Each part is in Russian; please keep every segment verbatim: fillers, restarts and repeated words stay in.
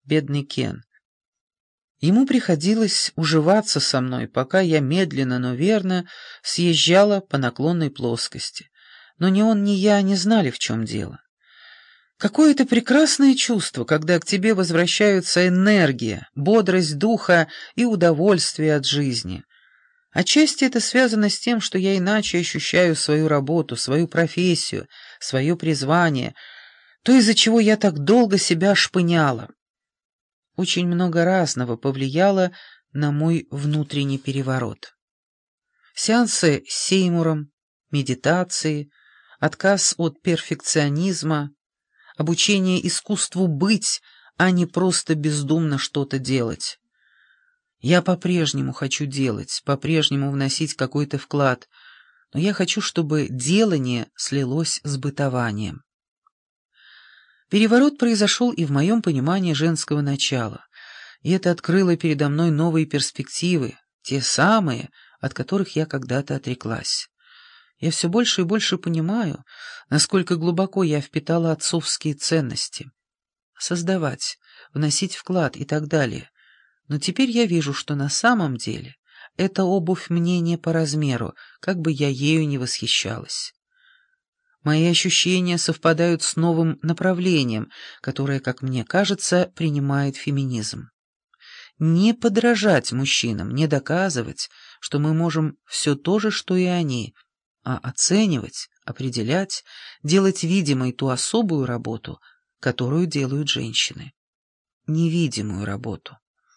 бедный Кен. Ему приходилось уживаться со мной, пока я медленно, но верно съезжала по наклонной плоскости. Но ни он, ни я не знали, в чем дело. Какое-то прекрасное чувство, когда к тебе возвращаются энергия, бодрость духа и удовольствие от жизни. Отчасти это связано с тем, что я иначе ощущаю свою работу, свою профессию, свое призвание, то, из-за чего я так долго себя шпыняла. Очень много разного повлияло на мой внутренний переворот. Сеансы с Сеймуром, медитации, отказ от перфекционизма, обучение искусству быть, а не просто бездумно что-то делать. Я по-прежнему хочу делать, по-прежнему вносить какой-то вклад, но я хочу, чтобы делание слилось с бытованием. Переворот произошел и в моем понимании женского начала, и это открыло передо мной новые перспективы, те самые, от которых я когда-то отреклась. Я все больше и больше понимаю, насколько глубоко я впитала отцовские ценности. Создавать, вносить вклад и так далее. Но теперь я вижу, что на самом деле эта обувь мне не по размеру, как бы я ею не восхищалась. Мои ощущения совпадают с новым направлением, которое, как мне кажется, принимает феминизм. Не подражать мужчинам, не доказывать, что мы можем все то же, что и они, а оценивать, определять, делать видимой ту особую работу, которую делают женщины. Невидимую работу.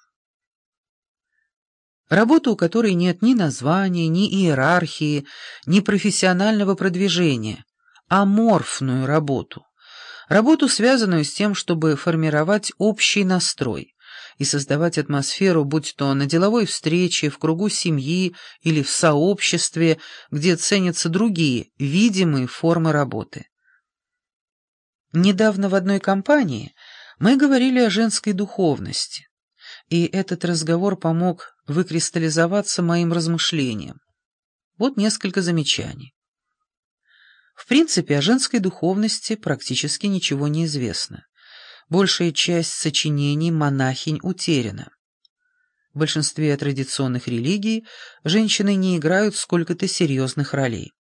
Работу, у которой нет ни названия, ни иерархии, ни профессионального продвижения, аморфную работу. Работу, связанную с тем, чтобы формировать общий настрой и создавать атмосферу, будь то на деловой встрече, в кругу семьи или в сообществе, где ценятся другие, видимые формы работы. Недавно в одной компании мы говорили о женской духовности, и этот разговор помог выкристаллизоваться моим размышлениям. Вот несколько замечаний. В принципе, о женской духовности практически ничего не известно. Большая часть сочинений монахинь утеряна. В большинстве традиционных религий женщины не играют сколько-то серьезных ролей.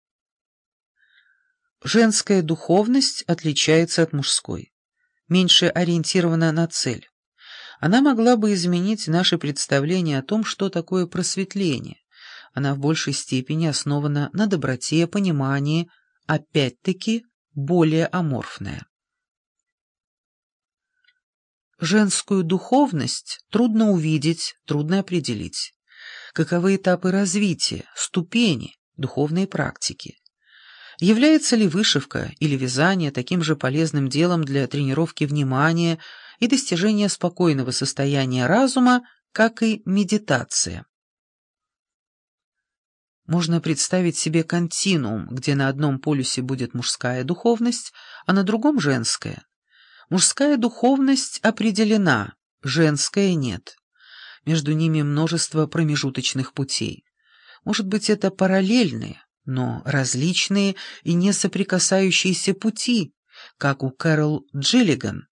Женская духовность отличается от мужской, меньше ориентирована на цель. Она могла бы изменить наше представление о том, что такое просветление. Она в большей степени основана на доброте, понимании, опять-таки более аморфная. Женскую духовность трудно увидеть, трудно определить. Каковы этапы развития, ступени, духовные практики? Является ли вышивка или вязание таким же полезным делом для тренировки внимания и достижения спокойного состояния разума, как и медитация? Можно представить себе континуум, где на одном полюсе будет мужская духовность, а на другом — женская. Мужская духовность определена, женская нет. Между ними множество промежуточных путей. Может быть, это параллельные, но различные и не соприкасающиеся пути, как у Кэрол Джиллиган.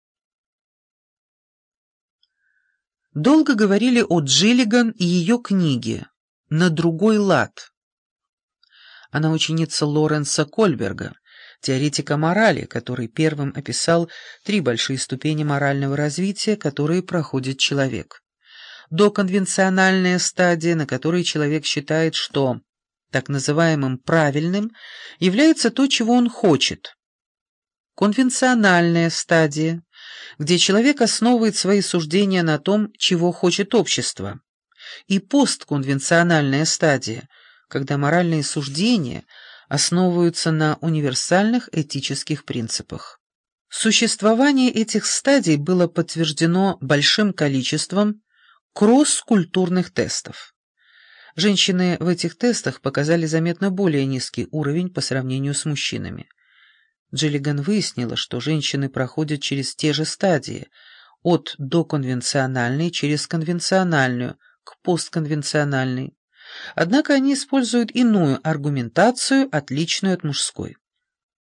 Долго говорили о Джиллиган и ее книге «На другой лад». Она ученица Лоренса Кольберга, теоретика морали, который первым описал три большие ступени морального развития, которые проходит человек. Доконвенциональная стадия, на которой человек считает, что так называемым правильным является то, чего он хочет. Конвенциональная стадия, где человек основывает свои суждения на том, чего хочет общество. И постконвенциональная стадия, когда моральные суждения основываются на универсальных этических принципах. Существование этих стадий было подтверждено большим количеством кросс-культурных тестов. Женщины в этих тестах показали заметно более низкий уровень по сравнению с мужчинами. Джиллиган выяснила, что женщины проходят через те же стадии, от доконвенциональной через конвенциональную к постконвенциональной. Однако они используют иную аргументацию, отличную от мужской.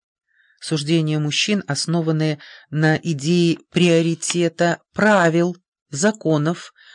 Суждения мужчин, основанные на идее приоритета правил, законов,